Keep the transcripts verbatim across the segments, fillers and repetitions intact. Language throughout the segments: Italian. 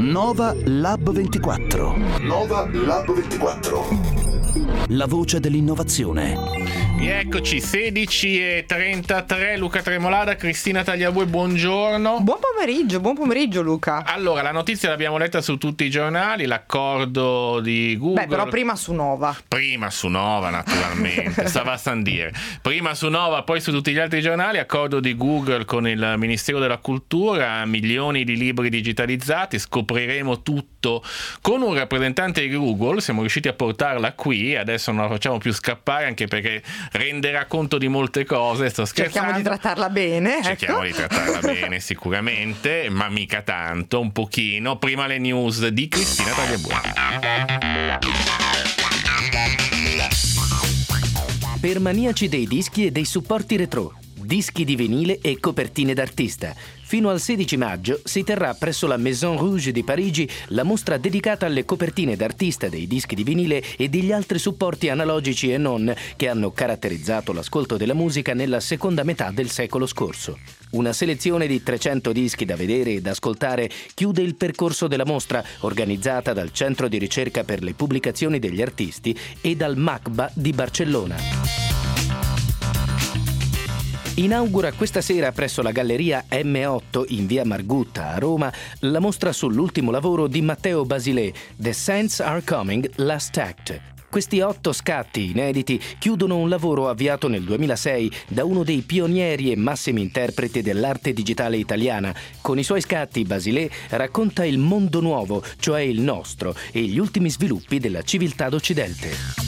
Nova Lab ventiquattro. Nova Lab ventiquattro. La voce dell'innovazione. Eccoci, sedici e trentatré, Luca Tremolada, Cristina Tagliabue, buongiorno. Buon pomeriggio, buon pomeriggio Luca. Allora, la notizia l'abbiamo letta su tutti i giornali, l'accordo di Google. Beh, però prima su Nova. Prima su Nova, naturalmente, stava a San dire. Prima su Nova, poi su tutti gli altri giornali, accordo di Google con il Ministero della Cultura, milioni di libri digitalizzati, scopriremo tutto con un rappresentante di Google, siamo riusciti a portarla qui, adesso non la facciamo più scappare anche perché renderà conto di molte cose, sto scherzando. Cerchiamo di trattarla bene, Cerchiamo ecco. di trattarla bene sicuramente, ma mica tanto, un pochino. Prima le news di Cristina Tagliabue. Per maniaci dei dischi e dei supporti retro, dischi di vinile e copertine d'artista. Fino al sedici maggio si terrà presso la Maison Rouge di Parigi la mostra dedicata alle copertine d'artista dei dischi di vinile e degli altri supporti analogici e non che hanno caratterizzato l'ascolto della musica nella seconda metà del secolo scorso. Una selezione di trecento dischi da vedere e da ascoltare chiude il percorso della mostra, organizzata dal Centro di Ricerca per le Pubblicazioni degli Artisti e dal MACBA di Barcellona. Inaugura questa sera presso la Galleria emme otto in via Margutta a Roma la mostra sull'ultimo lavoro di Matteo Basilè, The Saints Are Coming, Last Act. Questi otto scatti inediti chiudono un lavoro avviato nel duemilasei da uno dei pionieri e massimi interpreti dell'arte digitale italiana. Con i suoi scatti Basilè racconta il mondo nuovo, cioè il nostro, e gli ultimi sviluppi della civiltà d'Occidente.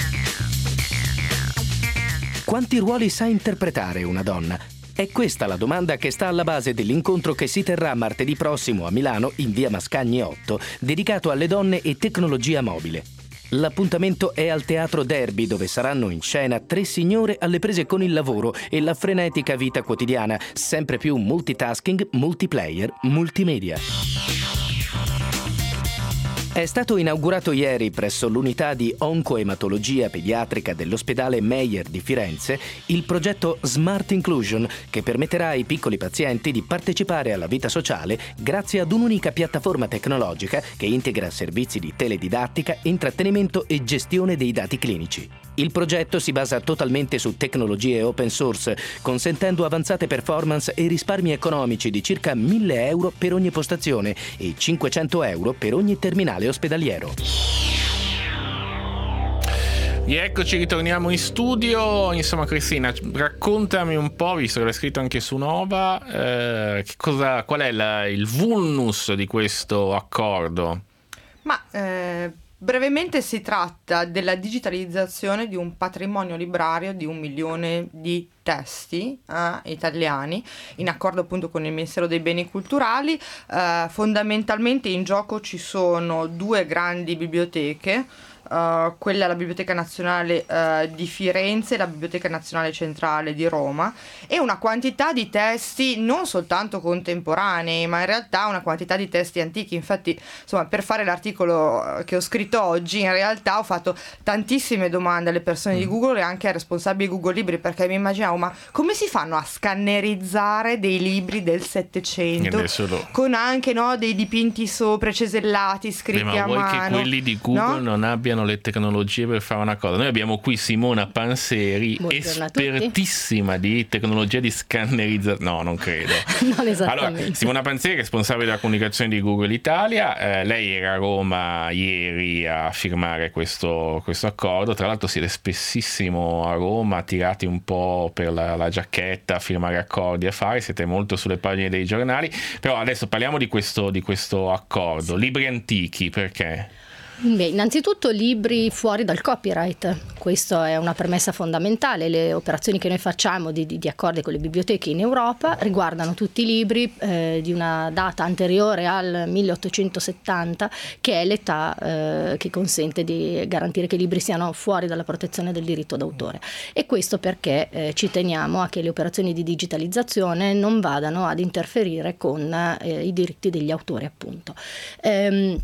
Quanti ruoli sa interpretare una donna? È questa la domanda che sta alla base dell'incontro che si terrà martedì prossimo a Milano, in via Mascagni otto, dedicato alle donne e tecnologia mobile. L'appuntamento è al Teatro Derby, dove saranno in scena tre signore alle prese con il lavoro e la frenetica vita quotidiana, sempre più multitasking, multiplayer, multimedia. È stato inaugurato ieri presso l'unità di oncoematologia pediatrica dell'ospedale Meyer di Firenze il progetto Smart Inclusion, che permetterà ai piccoli pazienti di partecipare alla vita sociale grazie ad un'unica piattaforma tecnologica che integra servizi di teledidattica, intrattenimento e gestione dei dati clinici. Il progetto si basa totalmente su tecnologie open source, consentendo avanzate performance e risparmi economici di circa mille euro per ogni postazione e cinquecento euro per ogni terminale ospedaliero. E eccoci, ritorniamo in studio. Insomma, Cristina, raccontami un po', visto che l'hai scritto anche su Nova, eh, che cosa, qual è la, il vulnus di questo accordo? Ma eh, brevemente si tratta della digitalizzazione di un patrimonio librario di un milione di testi eh, italiani, in accordo appunto con il Ministero dei Beni Culturali. Eh, fondamentalmente in gioco ci sono due grandi biblioteche, Uh, quella è la Biblioteca Nazionale uh, di Firenze e la Biblioteca Nazionale Centrale di Roma, e una quantità di testi non soltanto contemporanei, ma in realtà una quantità di testi antichi. Infatti, insomma, per fare l'articolo che ho scritto oggi, in realtà ho fatto tantissime domande alle persone mm. di Google e anche ai responsabili di Google Libri, perché mi immaginavo, ma come si fanno a scannerizzare dei libri del Settecento con anche, no, dei dipinti sopra, cesellati, scritti Beh, ma a vuoi mano, che quelli di Google, no? Non abbiano le tecnologie per fare una cosa? Noi abbiamo qui Simona Panseri, buongiorno, espertissima di tecnologia di scannerizzazione. No, non credo. Non esattamente. Allora, Simona Panseri, responsabile della comunicazione di Google Italia, eh, lei era a Roma ieri a firmare questo, questo accordo. Tra l'altro siete spessissimo a Roma, tirati un po' per la, la giacchetta a firmare accordi, a fare, siete molto sulle pagine dei giornali. Però adesso parliamo di questo, di questo accordo. Libri antichi, perché? Beh, innanzitutto libri fuori dal copyright, questa è una premessa fondamentale. Le operazioni che noi facciamo di, di, di accordi con le biblioteche in Europa riguardano tutti i libri eh, di una data anteriore al milleottocentosettanta, che è l'età eh, che consente di garantire che i libri siano fuori dalla protezione del diritto d'autore, e questo perché eh, ci teniamo a che le operazioni di digitalizzazione non vadano ad interferire con eh, i diritti degli autori, appunto. Ehm,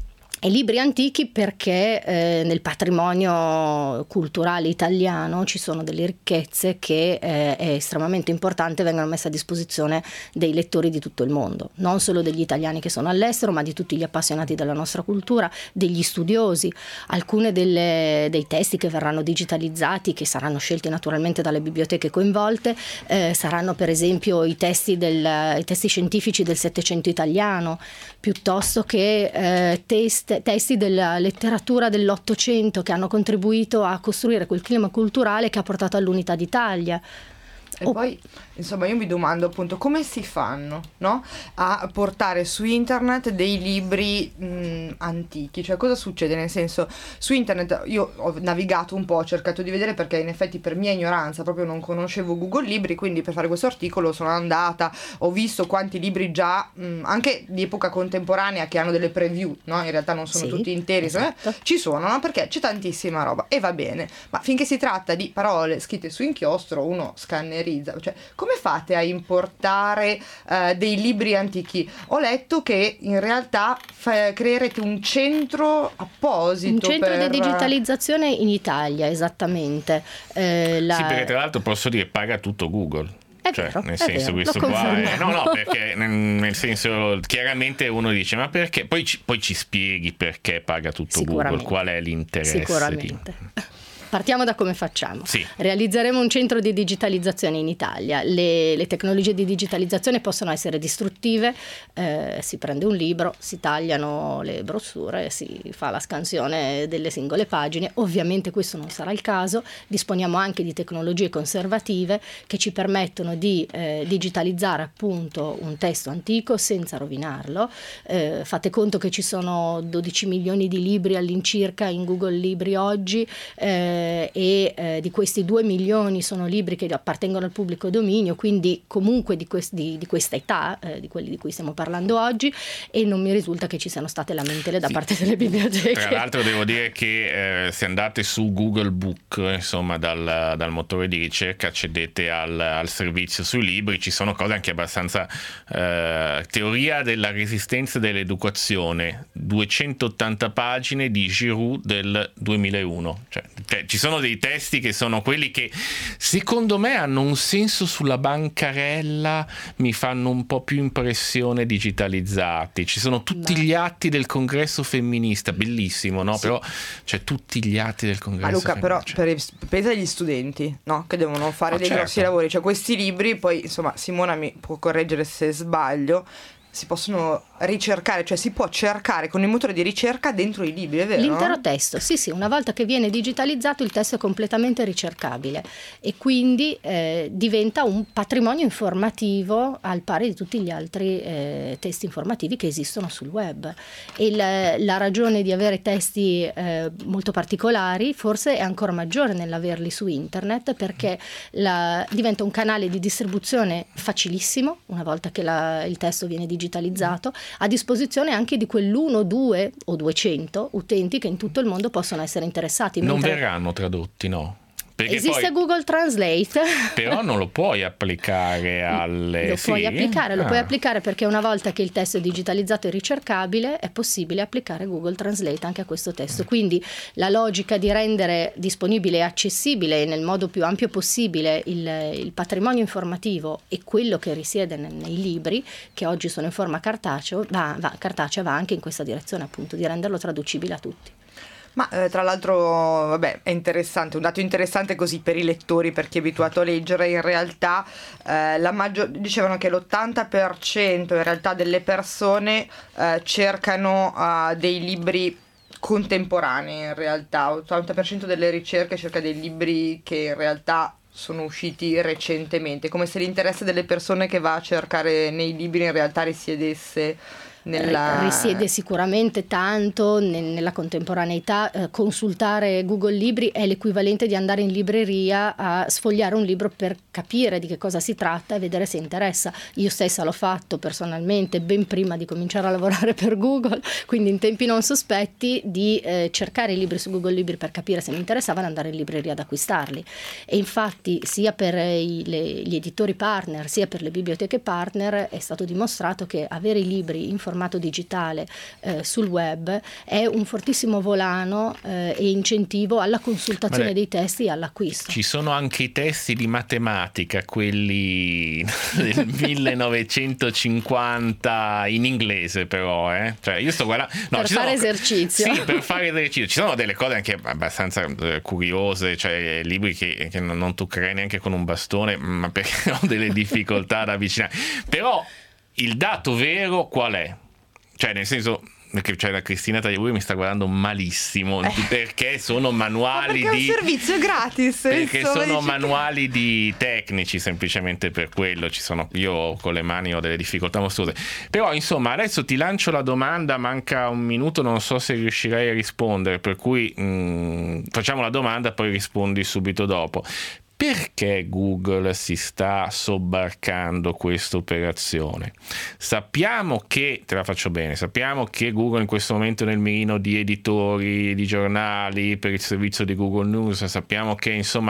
E libri antichi perché eh, nel patrimonio culturale italiano ci sono delle ricchezze che eh, è estremamente importante vengano messe a disposizione dei lettori di tutto il mondo, non solo degli italiani che sono all'estero, ma di tutti gli appassionati della nostra cultura, degli studiosi. Alcune delle, dei testi che verranno digitalizzati, che saranno scelti naturalmente dalle biblioteche coinvolte, eh, saranno per esempio i testi, del, i testi scientifici del Settecento italiano, piuttosto che eh, test testi della letteratura dell'Ottocento che hanno contribuito a costruire quel clima culturale che ha portato all'unità d'Italia. E oh. poi, insomma, io mi domando appunto come si fanno, no? A portare su internet dei libri mh, antichi, cioè cosa succede? Nel senso, su internet io ho navigato un po', ho cercato di vedere perché in effetti per mia ignoranza proprio non conoscevo Google Libri, quindi per fare questo articolo sono andata, ho visto quanti libri già, mh, anche di epoca contemporanea che hanno delle preview, no? In realtà non sono sì, tutti interi, esatto. eh, ci sono, no? Perché c'è tantissima roba e va bene, ma finché si tratta di parole scritte su inchiostro uno scannerizza. Cioè, come fate a importare uh, dei libri antichi? Ho letto che in realtà fa- creerete un centro apposito. Un centro per... di digitalizzazione in Italia, esattamente. Eh, la... Sì, perché tra l'altro posso dire paga tutto Google. È cioè, vero, nel è senso, vero, questo lo qua è, no, confermiamo. no, perché nel, nel senso, chiaramente uno dice, ma perché? Poi ci, poi ci spieghi perché paga tutto Google, qual è l'interesse? Sicuramente. Di... Partiamo da come facciamo. Sì. Realizzeremo un centro di digitalizzazione in Italia. Le, le tecnologie di digitalizzazione possono essere distruttive, eh, si prende un libro, si tagliano le brossure, si fa la scansione delle singole pagine. Ovviamente questo non sarà il caso. Disponiamo anche di tecnologie conservative che ci permettono di eh, digitalizzare appunto un testo antico senza rovinarlo. Eh, fate conto che ci sono dodici milioni di libri all'incirca in Google Libri oggi, eh, e eh, di questi due milioni sono libri che appartengono al pubblico dominio, quindi comunque di, quest- di, di questa età, eh, di quelli di cui stiamo parlando oggi, e non mi risulta che ci siano state lamentele da sì. parte delle biblioteche. Tra l'altro devo dire che eh, se andate su Google Book, insomma dal, dal motore di ricerca, accedete al, al servizio sui libri, ci sono cose anche abbastanza eh, teoria della resistenza dell'educazione, duecentottanta pagine di Giroux del duemilauno, cioè ci sono dei testi che sono quelli che secondo me hanno un senso sulla bancarella, mi fanno un po' più impressione digitalizzati. Ci sono tutti Beh. gli atti del congresso femminista, bellissimo, no? Sì. Però c'è tutti gli atti del congresso. Ma Luca, femminista. però per, pensa agli studenti, no? Che devono fare oh, dei certo. grossi lavori, cioè questi libri, poi insomma Simona mi può correggere se sbaglio, si possono ricercare, cioè si può cercare con il motore di ricerca dentro i libri, è vero? L'intero testo, sì sì, una volta che viene digitalizzato il testo è completamente ricercabile e quindi eh, diventa un patrimonio informativo al pari di tutti gli altri eh, testi informativi che esistono sul web. E la, la ragione di avere testi eh, molto particolari forse è ancora maggiore nell'averli su internet, perché la, diventa un canale di distribuzione facilissimo una volta che la, il testo viene digitalizzato, a disposizione anche di quell'uno, due o duecento utenti che in tutto il mondo possono essere interessati. Non mentre... verranno tradotti, no? Perché esiste poi, Google Translate, però non lo puoi applicare alle... lo sì? puoi applicare, lo ah. puoi applicare perché una volta che il testo è digitalizzato e ricercabile è possibile applicare Google Translate anche a questo testo. Quindi la logica di rendere disponibile e accessibile nel modo più ampio possibile il, il patrimonio informativo e quello che risiede nei, nei libri, che oggi sono in forma cartaceo, va, va, cartacea, va anche in questa direzione, appunto, di renderlo traducibile a tutti. Ma eh, tra l'altro, vabbè, è interessante, un dato interessante così per i lettori, per chi è abituato a leggere. In realtà eh, la maggior, dicevano che l'ottanta per cento in realtà delle persone eh, cercano uh, dei libri contemporanei, in realtà l'ottanta per cento delle ricerche cerca dei libri che in realtà sono usciti recentemente, come se l'interesse delle persone che va a cercare nei libri in realtà risiedesse nella... risiede sicuramente tanto nella contemporaneità. Eh, consultare Google Libri è l'equivalente di andare in libreria a sfogliare un libro per capire di che cosa si tratta e vedere se interessa. Io stessa l'ho fatto personalmente ben prima di cominciare a lavorare per Google, quindi in tempi non sospetti, di eh, cercare i libri su Google Libri per capire se mi interessavano e andare in libreria ad acquistarli. E infatti sia per i, le, gli editori partner sia per le biblioteche partner è stato dimostrato che avere i libri in formato formato digitale eh, sul web è un fortissimo volano eh, e incentivo alla consultazione Beh, dei testi e all'acquisto. Ci sono anche i testi di matematica, quelli del millenovecentocinquanta in inglese però, eh? Cioè io sto guardando no, per fare sono... esercizio. Sì, per fare esercizio. Ci sono delle cose anche abbastanza eh, curiose, cioè libri che, che non toccherei neanche con un bastone, ma perché ho delle difficoltà ad avvicinare. Però il dato vero qual è? Cioè nel senso, perché cioè, la Cristina Tagliabue mi sta guardando malissimo eh. perché sono manuali ma perché di è un servizio gratis, perché insomma, sono dici manuali che... di tecnici, semplicemente per quello ci sono, io con le mani ho delle difficoltà mostruose. Però insomma adesso ti lancio la domanda, manca un minuto, non so se riuscirai a rispondere, per cui mh, facciamo la domanda poi rispondi subito dopo. Perché Google si sta sobbarcando questa operazione? Sappiamo che, te la faccio bene, sappiamo che Google in questo momento è nel mirino di editori, di giornali per il servizio di Google News, sappiamo che insomma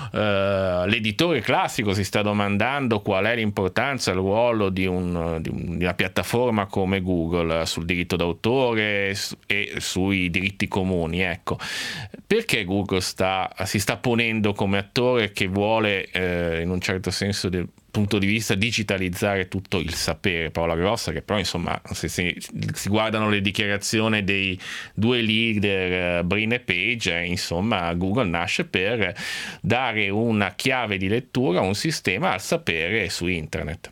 eh, l'editore classico si sta domandando qual è l'importanza, il ruolo di, un, di, un, di una piattaforma come Google sul diritto d'autore e sui diritti comuni. Ecco, perché Google sta, si sta ponendo come attore che vuole eh, in un certo senso del punto di vista digitalizzare tutto il sapere, parola grossa, che però insomma se si, si guardano le dichiarazioni dei due leader, uh, Brin e Page, eh, insomma Google nasce per dare una chiave di lettura, un sistema al sapere su internet.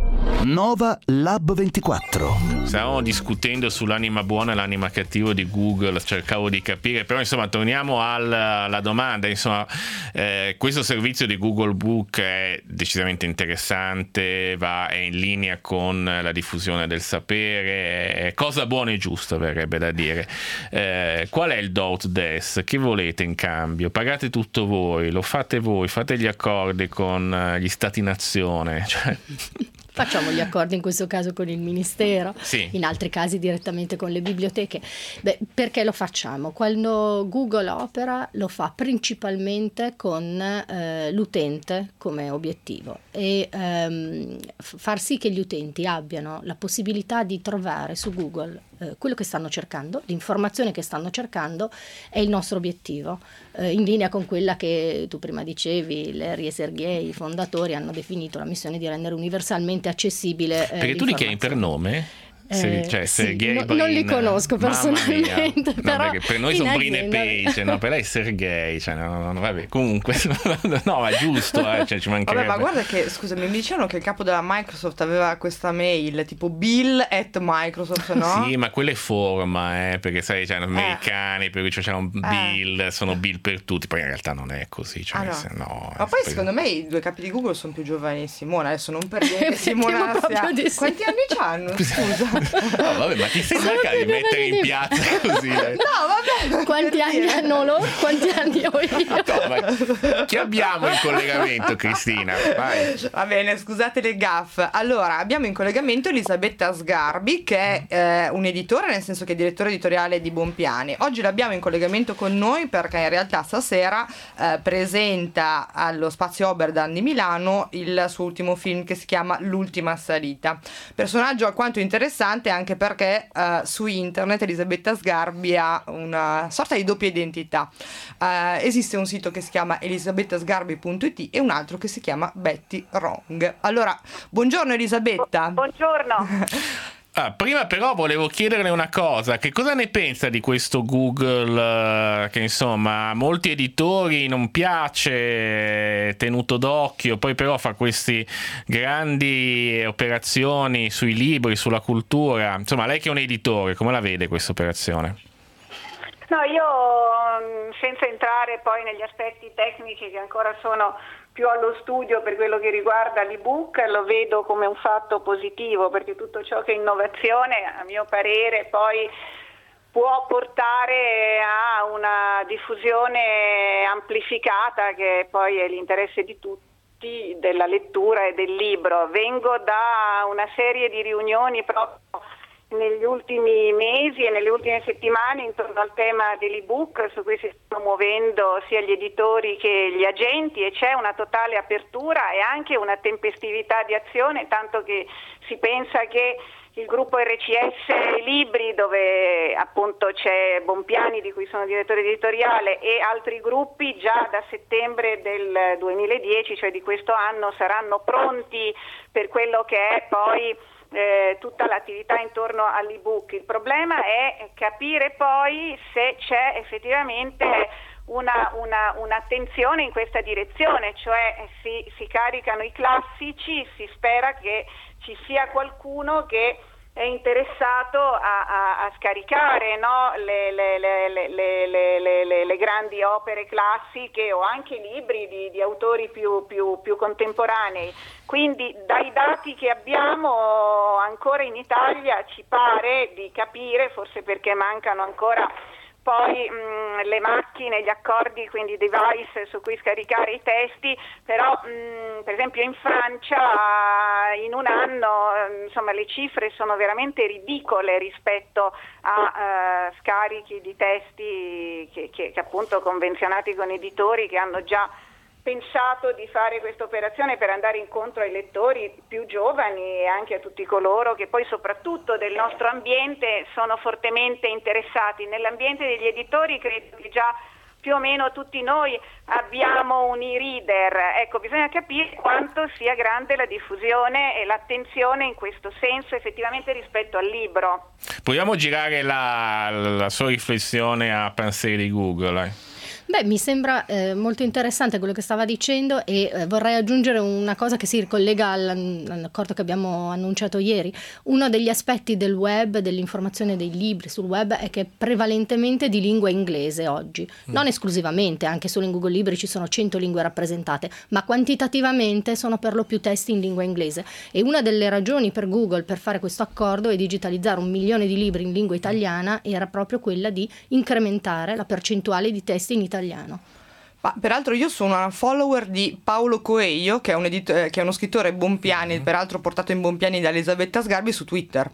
Nova Lab ventiquattro. Stavamo discutendo sull'anima buona e l'anima cattiva di Google, cercavo di capire, però insomma torniamo alla, alla domanda, insomma eh, questo servizio di Google Book è decisamente interessante, va, è in linea con la diffusione del sapere, è cosa buona e giusta verrebbe da dire. Eh, qual è il do ut des? Che volete in cambio? Pagate tutto voi, lo fate voi, fate gli accordi con gli stati nazione, cioè... Facciamo gli accordi in questo caso con il Ministero, sì. In altri casi direttamente con le biblioteche. Beh, perché lo facciamo? Quando Google opera lo fa principalmente con eh, l'utente come obiettivo e ehm, far sì che gli utenti abbiano la possibilità di trovare su Google eh, quello che stanno cercando, l'informazione che stanno cercando è il nostro obiettivo, eh, in linea con quella che tu prima dicevi, Larry e Sergey, i fondatori, hanno definito la missione di rendere universalmente accessibile. Eh, Perché tu li chiami per nome? Se, cioè, eh, Sergey sì, Brin, non li conosco personalmente, no, però perché per noi sono Brin e Page, no, per lei è Sergey, cioè, no, no, no, vabbè, comunque no, ma è giusto, eh, cioè, ci mancherebbe. Vabbè, ma guarda che, scusami, mi dicevano che il capo della Microsoft aveva questa mail tipo Bill at Microsoft, no? Sì, ma quella è forma, eh, perché sai, cioè, americani, eh. per cui c'è un Bill, eh. sono Bill per tutti, poi in realtà non è così, cioè, ah, no. se, no, ma poi secondo me i due capi di Google sono più giovani di Simona, adesso non per dire che Simona sia... Di quanti anni c'hanno, scusa? No, vabbè, ma ti sei cercato di mettere in piazza così? Eh? No, vabbè. Quanti anni dire. hanno loro? Quanti anni ho io? No, ma chi abbiamo in collegamento, Cristina? Vai. Va bene, scusate le gaffe. Allora, abbiamo in collegamento Elisabetta Sgarbi, che è eh, un editore, nel senso che è direttore editoriale di Bonpiani. Oggi l'abbiamo in collegamento con noi perché in realtà stasera eh, presenta allo Spazio Oberdan di Milano il suo ultimo film che si chiama L'ultima salita. Personaggio alquanto interessante anche perché Uh, su internet Elisabetta Sgarbi ha una sorta di doppia identità. Uh, esiste un sito che si chiama elisabettasgarbi punto it e un altro che si chiama Betty Wrong. Allora, buongiorno Elisabetta. Buongiorno. Ah, prima però volevo chiederle una cosa, che cosa ne pensa di questo Google eh, che insomma a molti editori non piace, tenuto d'occhio, poi però fa queste grandi operazioni sui libri, sulla cultura, insomma lei che è un editore, come la vede questa operazione? No, io senza entrare poi negli aspetti tecnici che ancora sono più allo studio per quello che riguarda l'ebook, lo vedo come un fatto positivo, perché tutto ciò che è innovazione, a mio parere, poi può portare a una diffusione amplificata, che poi è l'interesse di tutti, della lettura e del libro. Vengo da una serie di riunioni proprio negli ultimi mesi e nelle ultime settimane intorno al tema dell'ebook, su cui si stanno muovendo sia gli editori che gli agenti, e c'è una totale apertura e anche una tempestività di azione, tanto che si pensa che il gruppo R C S Libri, dove appunto c'è Bompiani, di cui sono direttore editoriale, e altri gruppi già da settembre del duemiladieci, cioè di questo anno, saranno pronti per quello che è poi eh, tutta l'attività intorno all'ebook. Il problema è capire poi se c'è effettivamente Una, una, un'attenzione in questa direzione, cioè si, si caricano i classici, si spera che ci sia qualcuno che è interessato a, a, a scaricare, no? le, le, le, le, le, le, le, le grandi opere classiche o anche libri di, di autori più, più, più contemporanei. Quindi dai dati che abbiamo ancora in Italia ci pare di capire, forse perché mancano ancora poi mh, le macchine, gli accordi, quindi i device su cui scaricare i testi, però mh, per esempio in Francia in un anno mh, insomma le cifre sono veramente ridicole rispetto a uh, scarichi di testi che, che, che appunto convenzionati con editori che hanno già pensato di fare questa operazione per andare incontro ai lettori più giovani e anche a tutti coloro che poi soprattutto del nostro ambiente sono fortemente interessati. Nell'ambiente degli editori credo che già più o meno tutti noi abbiamo un e-reader, ecco, bisogna capire quanto sia grande la diffusione e l'attenzione in questo senso effettivamente rispetto al libro. Proviamo a girare la, la sua riflessione a pensieri di Google. Eh. Beh, mi sembra eh, molto interessante quello che stava dicendo e eh, vorrei aggiungere una cosa che si ricollega all'accordo che abbiamo annunciato ieri. Uno degli aspetti del web, dell'informazione dei libri sul web, è che è prevalentemente di lingua inglese oggi. Mm. Non esclusivamente, anche solo in Google Libri ci sono cento lingue rappresentate, ma quantitativamente sono per lo più testi in lingua inglese. E una delle ragioni per Google per fare questo accordo e digitalizzare un milione di libri in lingua italiana era proprio quella di incrementare la percentuale di testi in italiano. Italiano. Ma peraltro io sono una follower di Paolo Coelho, che è un, edito- che è uno scrittore Bompiani, mm-hmm. peraltro portato in Bompiani da Elisabetta Sgarbi su Twitter.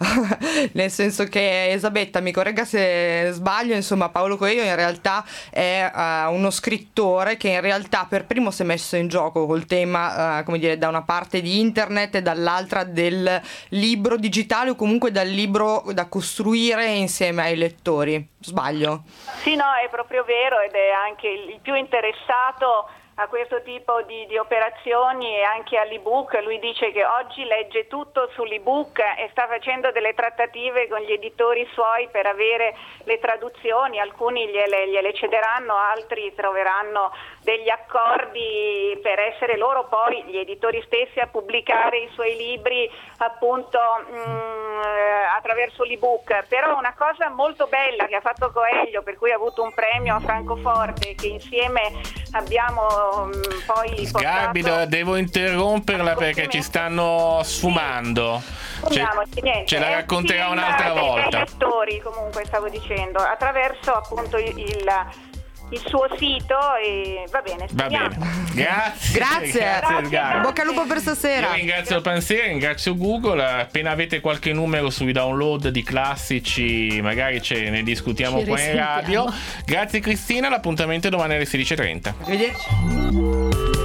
Nel senso che Elisabetta, mi corregga se sbaglio, insomma Paolo Coelho in realtà è uh, uno scrittore che in realtà per primo si è messo in gioco col tema, uh, come dire, da una parte di internet e dall'altra del libro digitale o comunque dal libro da costruire insieme ai lettori. Sbaglio? Sì, no, è proprio vero ed è anche il più interessato a questo tipo di, di operazioni e anche all'ebook. Lui dice che oggi legge tutto sull'ebook e sta facendo delle trattative con gli editori suoi per avere le traduzioni, alcuni gliele, gliele cederanno, altri troveranno degli accordi per essere loro poi gli editori stessi a pubblicare i suoi libri appunto mh, attraverso l'ebook. Però una cosa molto bella che ha fatto Coelho, per cui ha avuto un premio a Francoforte, che insieme abbiamo poi Sgarbi, portato... devo interromperla perché ci stanno sfumando. Ce, niente, ce la racconterà film, un'altra dei, volta. Degli attori, comunque stavo dicendo, attraverso appunto il, il, il suo sito e va bene. Va bene. Grazie. Grazie. Grazie, Grazie. Bocca al lupo per stasera. Io ringrazio il Pensiero, ringrazio Google. Appena avete qualche numero sui download di classici, magari ce ne discutiamo Ci qua in radio. Grazie Cristina, l'appuntamento è domani alle sedici e trenta. Arrivederci.